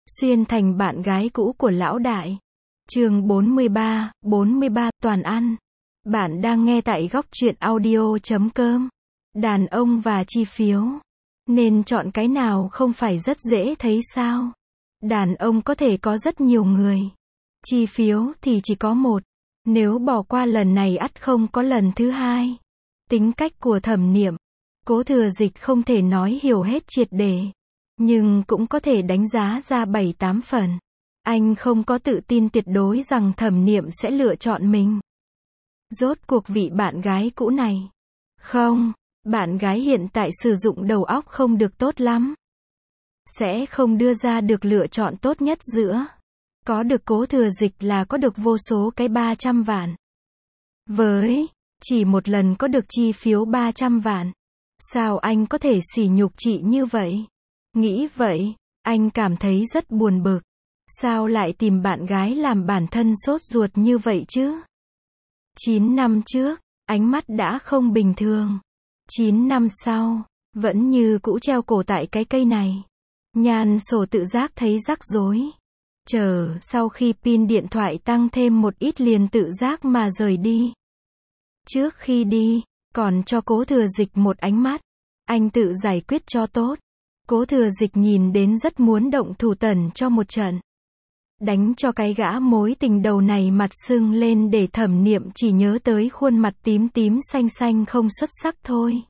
Xuyên thành bạn gái cũ của lão đại. Chương 43, toàn ăn. Bạn đang nghe tại góc truyện audio.com. Đàn ông và chi phiếu. Nên chọn cái nào không phải rất dễ thấy sao? Đàn ông có thể có rất nhiều người. Chi phiếu thì chỉ có một. Nếu bỏ qua lần này ắt không có lần thứ hai. Tính cách của Thẩm Niệm, Cố Thừa Dịch không thể nói hiểu hết triệt để, nhưng cũng có thể đánh giá ra 7-8 phần. Anh không có tự tin tuyệt đối rằng Thẩm Niệm sẽ lựa chọn mình. Rốt cuộc vị bạn gái cũ này. Không, bạn gái hiện tại sử dụng đầu óc không được tốt lắm. Sẽ không đưa ra được lựa chọn tốt nhất giữa có được Cố Thừa Dịch là có được vô số cái 300 vạn. Với chỉ một lần có được chi phiếu 300 vạn. Sao anh có thể sỉ nhục chị như vậy? Nghĩ vậy, anh cảm thấy rất buồn bực. Sao lại tìm bạn gái làm bản thân sốt ruột như vậy chứ? 9 năm trước, ánh mắt đã không bình thường. 9 năm sau, vẫn như cũ treo cổ tại cái cây này. Nhan Sổ tự giác thấy rắc rối. Chờ sau khi pin điện thoại tăng thêm một ít liền tự giác mà rời đi. Trước khi đi, còn cho Cố Thừa Dịch một ánh mắt. Anh tự giải quyết cho tốt. Cố Thừa Dịch nhìn đến rất muốn động thủ tẩn cho một trận. Đánh cho cái gã mối tình đầu này mặt sưng lên để Thẩm Niệm chỉ nhớ tới khuôn mặt tím tím xanh xanh không xuất sắc thôi.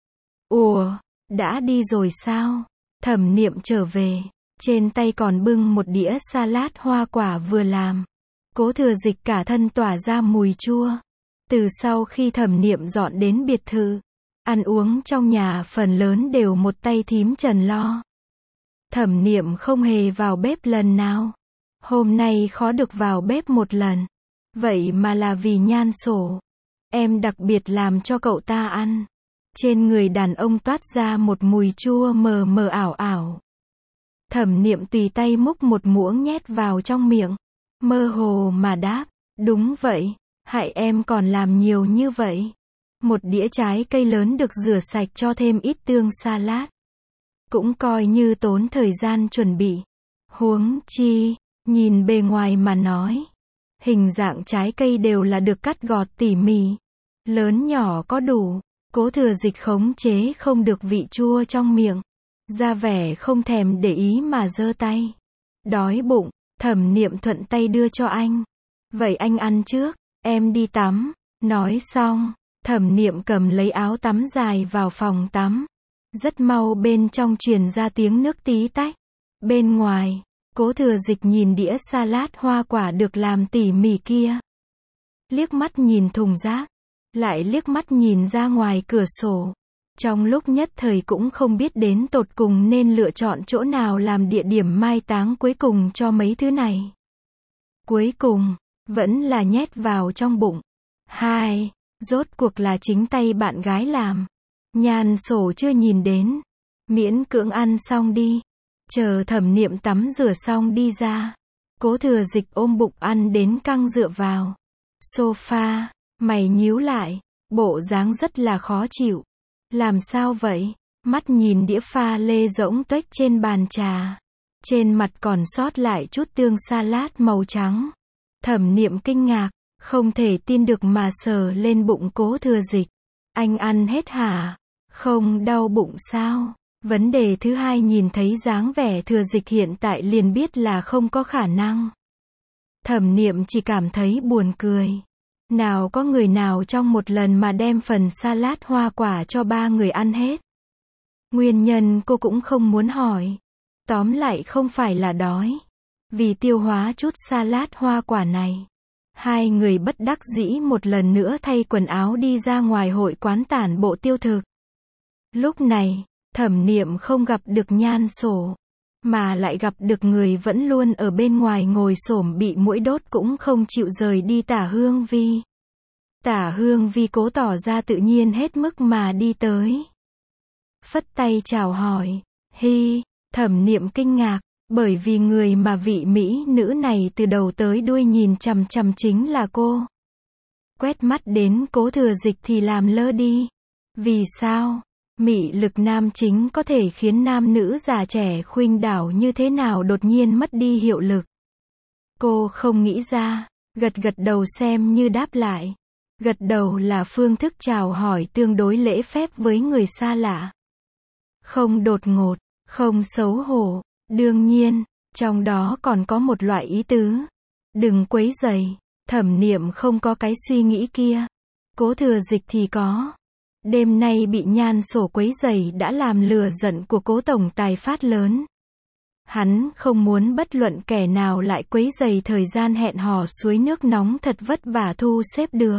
Ủa, đã đi rồi sao? Thẩm Niệm trở về. Trên tay còn bưng một đĩa salad hoa quả vừa làm. Cố Thừa Dịch cả thân tỏa ra mùi chua. Từ sau khi Thẩm Niệm dọn đến biệt thự, ăn uống trong nhà phần lớn đều một tay thím Trần lo. Thẩm Niệm không hề vào bếp lần nào. Hôm nay khó được vào bếp một lần. Vậy mà là vì Nhan Sổ. Em đặc biệt làm cho cậu ta ăn. Trên người đàn ông toát ra một mùi chua mờ mờ ảo ảo. Thẩm Niệm tùy tay múc một muỗng nhét vào trong miệng. Mơ hồ mà đáp, đúng vậy, hại em còn làm nhiều như vậy. Một đĩa trái cây lớn được rửa sạch cho thêm ít tương salad. Cũng coi như tốn thời gian chuẩn bị. Huống chi, nhìn bề ngoài mà nói. Hình dạng trái cây đều là được cắt gọt tỉ mỉ. Lớn nhỏ có đủ. Cố Thừa Dịch khống chế không được vị chua trong miệng. Ra vẻ không thèm để ý mà giơ tay. Đói bụng, Thẩm Niệm thuận tay đưa cho anh. Vậy anh ăn trước, em đi tắm. Nói xong, Thẩm Niệm cầm lấy áo tắm dài vào phòng tắm. Rất mau bên trong truyền ra tiếng nước tí tách. Bên ngoài, Cố Thừa Dịch nhìn đĩa salad hoa quả được làm tỉ mỉ kia. Liếc mắt nhìn thùng rác, lại liếc mắt nhìn ra ngoài cửa sổ. Trong lúc nhất thời cũng không biết đến tột cùng nên lựa chọn chỗ nào làm địa điểm mai táng cuối cùng cho mấy thứ này. Cuối cùng, vẫn là nhét vào trong bụng. Rốt cuộc là chính tay bạn gái làm. Nhan Sổ chưa nhìn đến. Miễn cưỡng ăn xong đi. Chờ Thẩm Niệm tắm rửa xong đi ra. Cố Thừa Dịch ôm bụng ăn đến căng dựa vào sofa, mày nhíu lại, bộ dáng rất là khó chịu. Làm sao vậy? Mắt nhìn đĩa pha lê rỗng tuếch trên bàn trà. Trên mặt còn sót lại chút tương salad màu trắng. Thẩm Niệm kinh ngạc, không thể tin được mà sờ lên bụng Cố Thừa Dịch. Anh ăn hết hả? Không đau bụng sao? Vấn đề thứ hai nhìn thấy dáng vẻ Thừa Dịch hiện tại liền biết là không có khả năng. Thẩm Niệm chỉ cảm thấy buồn cười. Nào có người nào trong một lần mà đem phần salad hoa quả cho 3 người ăn hết. Nguyên nhân cô cũng không muốn hỏi. Tóm lại không phải là đói. Vì tiêu hóa chút salad hoa quả này. Hai người bất đắc dĩ một lần nữa thay quần áo đi ra ngoài hội quán tản bộ tiêu thực. Lúc này, Thẩm Niệm không gặp được Nhan Sổ. Mà lại gặp được người vẫn luôn ở bên ngoài ngồi xổm bị muỗi đốt cũng không chịu rời đi Tả Hương Vi. Tả Hương Vi cố tỏ ra tự nhiên hết mức mà đi tới. Phất tay chào hỏi. Thẩm Niệm kinh ngạc, bởi vì người mà vị mỹ nữ này từ đầu tới đuôi nhìn chằm chằm chính là cô. Quét mắt đến Cố Thừa Dịch thì làm lơ đi. Vì sao? Mị lực nam chính có thể khiến nam nữ già trẻ khuynh đảo như thế nào đột nhiên mất đi hiệu lực. Cô không nghĩ ra, gật gật đầu xem như đáp lại. Gật đầu là phương thức chào hỏi tương đối lễ phép với người xa lạ. Không đột ngột, không xấu hổ, đương nhiên, trong đó còn có một loại ý tứ. Đừng quấy rầy. Thẩm Niệm không có cái suy nghĩ kia. Cố Thừa Dịch thì có. Đêm nay bị Nhan Sổ quấy rầy đã làm lửa giận của Cố tổng tài phát lớn. Hắn không muốn bất luận kẻ nào lại quấy rầy thời gian hẹn hò suối nước nóng thật vất vả thu xếp được.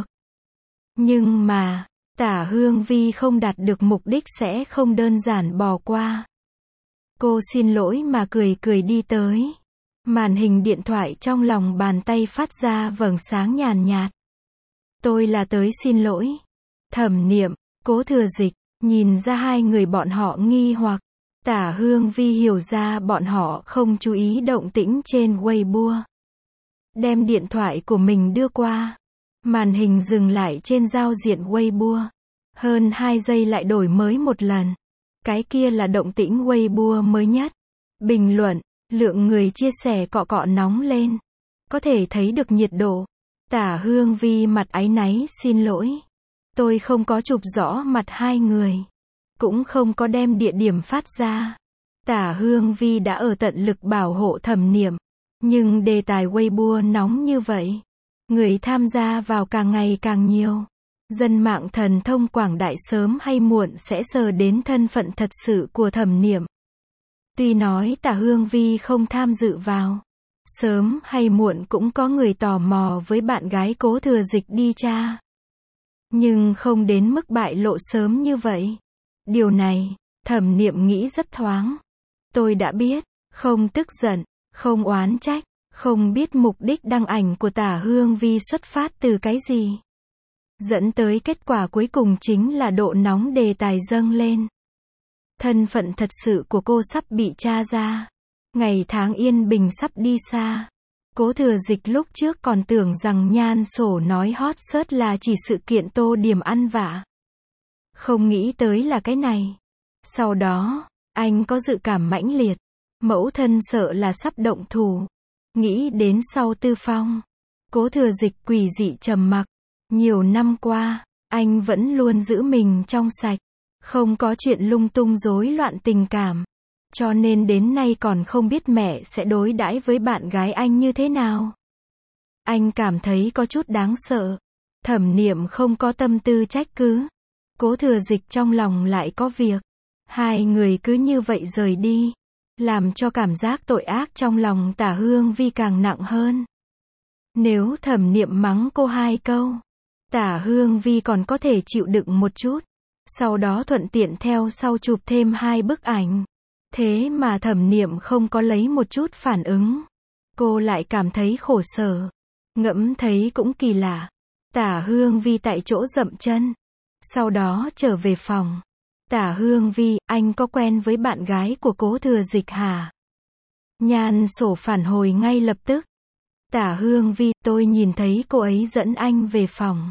Nhưng mà, Tả Hương Vi không đạt được mục đích sẽ không đơn giản bỏ qua. Cô xin lỗi mà cười cười đi tới. Màn hình điện thoại trong lòng bàn tay phát ra vầng sáng nhàn nhạt. Tôi là tới xin lỗi. Thẩm Niệm, Cố Thừa Dịch, nhìn ra hai người bọn họ nghi hoặc. Tả Hương Vi hiểu ra bọn họ không chú ý động tĩnh trên Weibo. Đem điện thoại của mình đưa qua. Màn hình dừng lại trên giao diện Weibo. Hơn 2 giây lại đổi mới một lần. Cái kia là động tĩnh Weibo mới nhất. Bình luận, lượng người chia sẻ cọ cọ nóng lên. Có thể thấy được nhiệt độ. Tả Hương Vi mặt áy náy xin lỗi. Tôi không có chụp rõ mặt hai người. Cũng không có đem địa điểm phát ra. Tả Hương Vi đã ở tận lực bảo hộ Thẩm Niệm. Nhưng đề tài Weibo nóng như vậy. Người tham gia vào càng ngày càng nhiều. Dân mạng thần thông quảng đại sớm hay muộn sẽ sờ đến thân phận thật sự của Thẩm Niệm. Tuy nói Tả Hương Vi không tham dự vào. Sớm hay muộn cũng có người tò mò với bạn gái Cố Thừa Dịch đi tra. Nhưng không đến mức bại lộ sớm như vậy. Điều này, Thẩm Niệm nghĩ rất thoáng. Tôi đã biết, không tức giận, không oán trách, không biết mục đích đăng ảnh của Tả Hương Vi xuất phát từ cái gì. Dẫn tới kết quả cuối cùng chính là độ nóng đề tài dâng lên. Thân phận thật sự của cô sắp bị tra ra. Ngày tháng yên bình sắp đi xa. Cố Thừa Dịch lúc trước còn tưởng rằng Nhan Sổ nói hot search là chỉ sự kiện Tô Điểm ăn vạ. Không nghĩ tới là cái này. Sau đó, anh có dự cảm mãnh liệt. Mẫu thân sợ là sắp động thủ. Nghĩ đến sau Tư Phong. Cố Thừa Dịch quỷ dị trầm mặc. Nhiều năm qua, anh vẫn luôn giữ mình trong sạch. Không có chuyện lung tung rối loạn tình cảm. Cho nên đến nay còn không biết mẹ sẽ đối đãi với bạn gái anh như thế nào. Anh cảm thấy có chút đáng sợ. Thẩm Niệm không có tâm tư trách cứ. Cố Thừa Dịch trong lòng lại có việc. Hai người cứ như vậy rời đi. Làm cho cảm giác tội ác trong lòng Tả Hương Vi càng nặng hơn. Nếu Thẩm Niệm mắng cô 2 câu, Tả Hương Vi còn có thể chịu đựng một chút. Sau đó thuận tiện theo sau chụp thêm 2 bức ảnh. Thế mà Thẩm Niệm không có lấy một chút phản ứng. Cô lại cảm thấy khổ sở. Ngẫm thấy cũng kỳ lạ. Tả Hương Vi tại chỗ dậm chân. Sau đó trở về phòng. Tả Hương Vi, anh có quen với bạn gái của Cố Thừa Dịch hả? Nhan Sổ phản hồi ngay lập tức. Tả Hương Vi, tôi nhìn thấy cô ấy dẫn anh về phòng.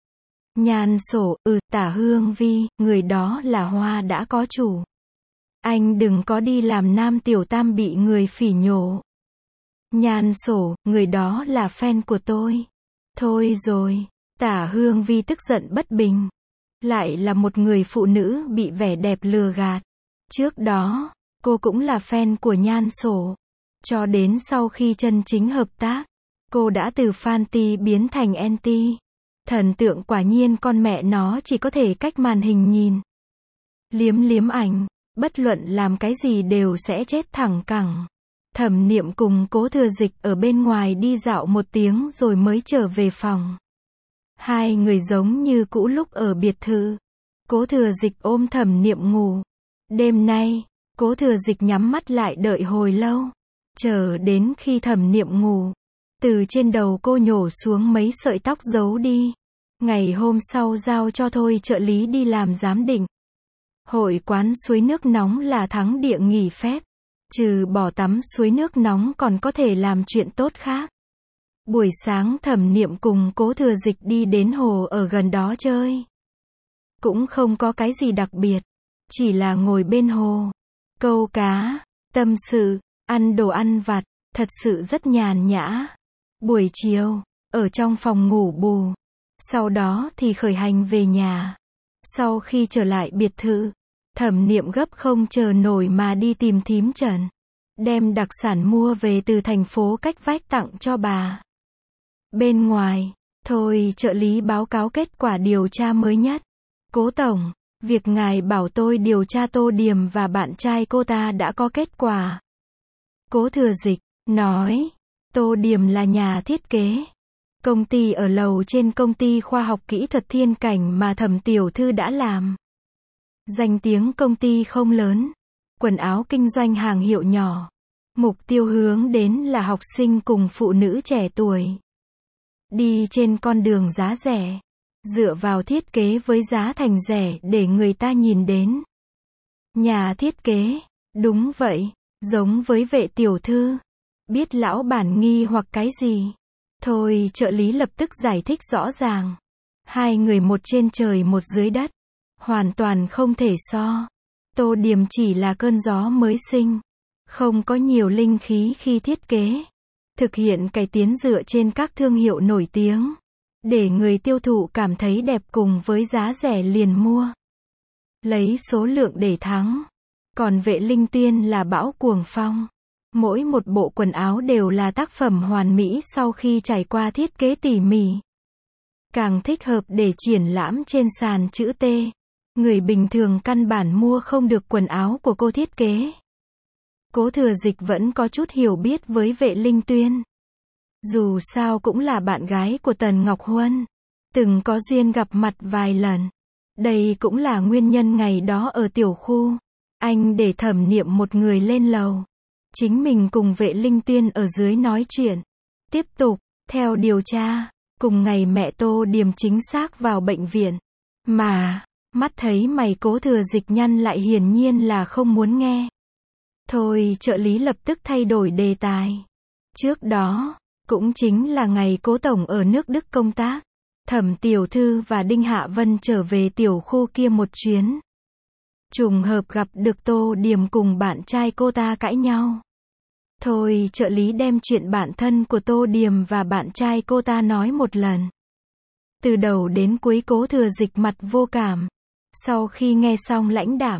Nhan Sổ, Tả Hương Vi, người đó là Hoa đã có chủ. Anh đừng có đi làm nam tiểu tam bị người phỉ nhổ. Nhan Sổ, người đó là fan của tôi. Thôi rồi, Tả Hương Vi tức giận bất bình. Lại là một người phụ nữ bị vẻ đẹp lừa gạt. Trước đó, cô cũng là fan của Nhan Sổ. Cho đến sau khi chân chính hợp tác, cô đã từ fan biến thành anti. Thần tượng quả nhiên con mẹ nó chỉ có thể cách màn hình nhìn. Liếm liếm ảnh, bất luận làm cái gì đều sẽ chết thẳng cẳng. Thẩm Niệm cùng Cố Thừa Dịch ở bên ngoài đi dạo một tiếng rồi mới trở về phòng. Hai người giống như cũ lúc ở biệt thự. Cố Thừa Dịch ôm Thẩm Niệm ngủ. Đêm nay, Cố Thừa Dịch nhắm mắt lại đợi hồi lâu. Chờ đến khi Thẩm Niệm ngủ. Từ trên đầu cô nhổ xuống mấy sợi tóc giấu đi. Ngày hôm sau giao cho Thôi trợ lý đi làm giám định. Hội quán suối nước nóng là thắng địa nghỉ phép. Trừ bỏ tắm suối nước nóng còn có thể làm chuyện tốt khác. Buổi sáng Thẩm Niệm cùng Cố Thừa Dịch đi đến hồ ở gần đó chơi. Cũng không có cái gì đặc biệt. chỉ là ngồi bên hồ, câu cá, tâm sự, ăn đồ ăn vặt, thật sự rất nhàn nhã. Buổi chiều, ở trong phòng ngủ bù, sau đó thì khởi hành về nhà. Sau khi trở lại biệt thự, Thẩm Niệm gấp không chờ nổi mà đi tìm thím Trần, đem đặc sản mua về từ thành phố cách vách tặng cho bà. Bên ngoài, thôi trợ lý báo cáo kết quả điều tra mới nhất. Cố tổng, việc ngài bảo tôi điều tra Tô Điềm và bạn trai cô ta đã có kết quả. Cố Thừa Dịch nói, Tô Điềm là nhà thiết kế. Công ty ở lầu trên công ty khoa học kỹ thuật Thiên Cảnh mà Thẩm tiểu thư đã làm. Danh tiếng công ty không lớn, quần áo kinh doanh hàng hiệu nhỏ. Mục tiêu hướng đến là học sinh cùng phụ nữ trẻ tuổi. Đi trên con đường giá rẻ, dựa vào thiết kế với giá thành rẻ để người ta nhìn đến. Nhà thiết kế, đúng vậy, giống với Vệ tiểu thư. Biết lão bản nghi hoặc cái gì? Thôi trợ lý lập tức giải thích rõ ràng. Hai người một trên trời một dưới đất, hoàn toàn không thể so. Tô Điềm chỉ là cơn gió mới sinh, không có nhiều linh khí khi thiết kế. Thực hiện cải tiến dựa trên các thương hiệu nổi tiếng, để người tiêu thụ cảm thấy đẹp cùng với giá rẻ liền mua. Lấy số lượng để thắng. Còn Vệ Linh Tuyên là bão cuồng phong. Mỗi một bộ quần áo đều là tác phẩm hoàn mỹ sau khi trải qua thiết kế tỉ mỉ. Càng thích hợp để triển lãm trên sàn chữ T. Người bình thường căn bản mua không được quần áo của cô thiết kế. Cố Thừa Dịch vẫn có chút hiểu biết với Vệ Linh Tuyên. Dù sao cũng là bạn gái của Tần Ngọc Huân. Từng có duyên gặp mặt vài lần. Đây cũng là nguyên nhân ngày đó ở tiểu khu. Anh để Thẩm Niệm một người lên lầu. Chính mình cùng Vệ Linh Tuyên ở dưới nói chuyện. Tiếp tục, theo điều tra, cùng ngày mẹ Tô Điềm chính xác vào bệnh viện. Mà, mắt thấy mày Cố Thừa Dịch nhăn lại hiển nhiên là không muốn nghe. Thôi trợ lý lập tức thay đổi đề tài. Trước đó, cũng chính là ngày Cố tổng ở nước Đức công tác. Thẩm tiểu thư và Đinh Hạ Vân trở về tiểu khu kia một chuyến. Trùng hợp gặp được Tô Điềm cùng bạn trai cô ta cãi nhau. Thôi trợ lý đem chuyện bản thân của Tô Điềm và bạn trai cô ta nói một lần. Từ đầu đến cuối Cố Thừa Dịch mặt vô cảm. Sau khi nghe xong lãnh đạm.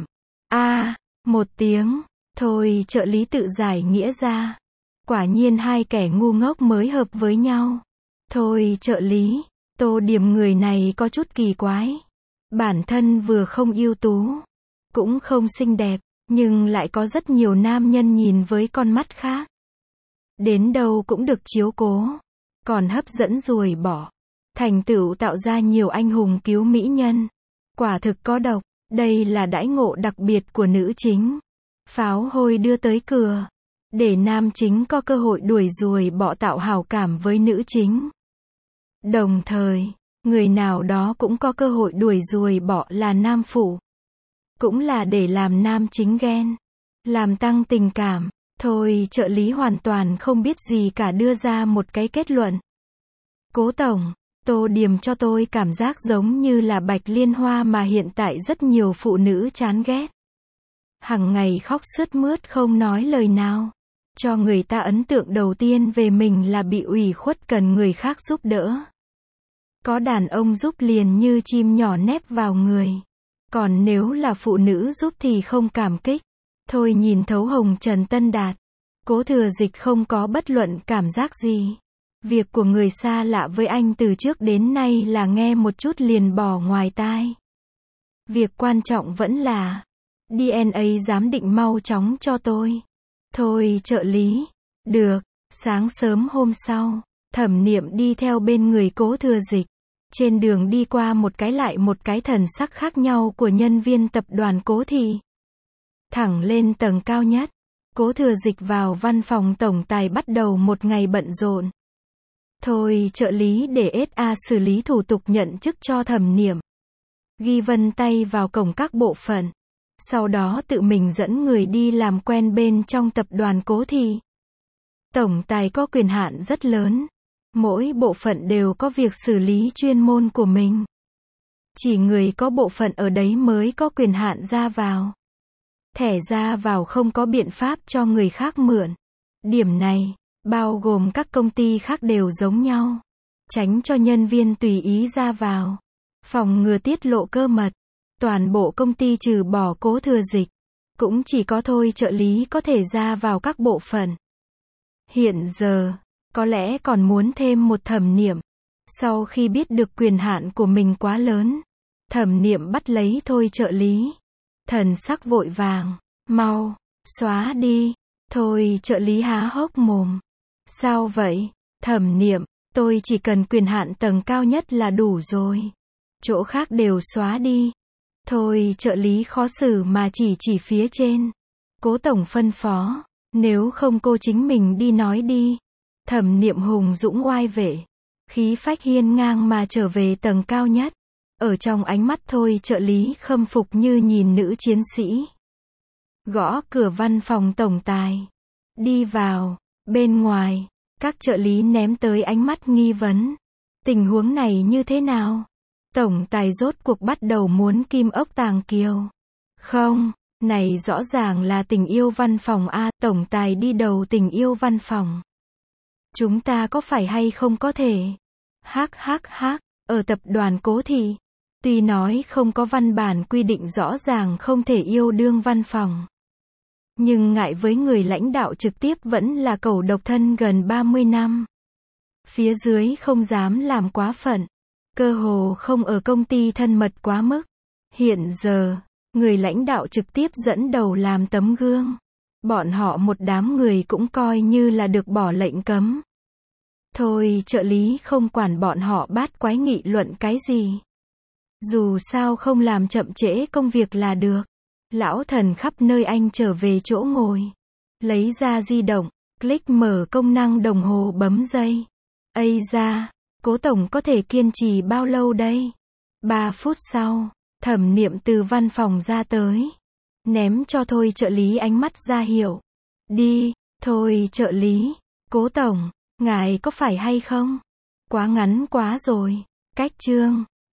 Một tiếng. Thôi trợ lý tự giải nghĩa ra. Quả nhiên hai kẻ ngu ngốc mới hợp với nhau. Thôi trợ lý, Tô Điềm người này có chút kỳ quái. Bản thân vừa không ưu tú, cũng không xinh đẹp, nhưng lại có rất nhiều nam nhân nhìn với con mắt khác. Đến đâu cũng được chiếu cố, còn hấp dẫn ruồi bỏ. Thành tựu tạo ra nhiều anh hùng cứu mỹ nhân. Quả thực có độc, đây là đãi ngộ đặc biệt của nữ chính. Pháo hôi đưa tới cửa, để nam chính có cơ hội đuổi ruồi bọ tạo hảo cảm với nữ chính. Đồng thời, người nào đó cũng có cơ hội đuổi ruồi bọ là nam phụ. Cũng là để làm nam chính ghen, làm tăng tình cảm. Thôi trợ lý hoàn toàn không biết gì cả đưa ra một cái kết luận. Cố tổng, Tô Điềm cho tôi cảm giác giống như là Bạch Liên Hoa mà hiện tại rất nhiều phụ nữ chán ghét. Hằng ngày khóc sướt mướt không nói lời nào. Cho người ta ấn tượng đầu tiên về mình là bị ủy khuất cần người khác giúp đỡ. Có đàn ông giúp liền như chim nhỏ nép vào người. Còn nếu là phụ nữ giúp thì không cảm kích. Thôi nhìn thấu Hồng Trần Tân Đạt. Cố Thừa Dịch không có bất luận cảm giác gì. Việc của người xa lạ với anh từ trước đến nay là nghe một chút liền bỏ ngoài tai. Việc quan trọng vẫn là DNA giám định mau chóng cho tôi. Thôi trợ lý. Được. Sáng sớm hôm sau, Thẩm Niệm đi theo bên người Cố Thừa Dịch. Trên đường đi qua một cái lại một cái thần sắc khác nhau của nhân viên tập đoàn Cố Thị. Thẳng lên tầng cao nhất, Cố Thừa Dịch vào văn phòng tổng tài bắt đầu một ngày bận rộn. Thôi trợ lý để SA xử lý thủ tục nhận chức cho Thẩm Niệm. Ghi vân tay vào cổng các bộ phận. Sau đó tự mình dẫn người đi làm quen bên trong tập đoàn Cố Thị. Tổng tài có quyền hạn rất lớn. Mỗi bộ phận đều có việc xử lý chuyên môn của mình. Chỉ người có bộ phận ở đấy mới có quyền hạn ra vào. Thẻ ra vào không có biện pháp cho người khác mượn. Điểm này, bao gồm các công ty khác đều giống nhau. Tránh cho nhân viên tùy ý ra vào. Phòng ngừa tiết lộ cơ mật. Toàn bộ công ty trừ bỏ Cố Thừa Dịch, cũng chỉ có Thôi trợ lý có thể ra vào các bộ phận. Hiện giờ, có lẽ còn muốn thêm một Thẩm Niệm. Sau khi biết được quyền hạn của mình quá lớn, Thẩm Niệm bắt lấy Thôi trợ lý. Thần sắc vội vàng, mau, xóa đi. Thôi trợ lý há hốc mồm. Sao vậy? Thẩm Niệm, tôi chỉ cần quyền hạn tầng cao nhất là đủ rồi. Chỗ khác đều xóa đi. Thôi trợ lý khó xử mà chỉ phía trên. Cố tổng phân phó, nếu không cô chính mình đi nói đi. Thẩm Niệm hùng dũng oai vệ, khí phách hiên ngang mà trở về tầng cao nhất. Ở trong ánh mắt Thôi trợ lý khâm phục như nhìn nữ chiến sĩ. Gõ cửa văn phòng tổng tài. Đi vào. Bên ngoài, các trợ lý ném tới ánh mắt nghi vấn. Tình huống này như thế nào? Tổng tài rốt cuộc bắt đầu muốn kim ốc tàng kiều. Không, này rõ ràng là tình yêu văn phòng a. Tổng tài đi đầu tình yêu văn phòng. Chúng ta có phải hay không có thể? Hắc, ở tập đoàn Cố Thị, tuy nói không có văn bản quy định rõ ràng không thể yêu đương văn phòng. Nhưng ngại với người lãnh đạo trực tiếp vẫn là cẩu độc thân gần 30 năm. Phía dưới không dám làm quá phận. Cơ hồ không ở công ty thân mật quá mức. Hiện giờ, người lãnh đạo trực tiếp dẫn đầu làm tấm gương. Bọn họ một đám người cũng coi như là được bỏ lệnh cấm. Thôi trợ lý không quản bọn họ bát quái nghị luận cái gì. Dù sao không làm chậm trễ công việc là được. Lão thần khắp nơi anh trở về chỗ ngồi. Lấy ra di động, click mở công năng đồng hồ bấm giây. Ây da, Cố tổng có thể kiên trì bao lâu đây? 3 phút sau, Thẩm Niệm từ văn phòng ra tới. Ném cho Thôi trợ lý ánh mắt ra hiệu. Đi, Thôi trợ lý. Cố tổng, ngài có phải hay không? Quá ngắn quá rồi. Cách chương.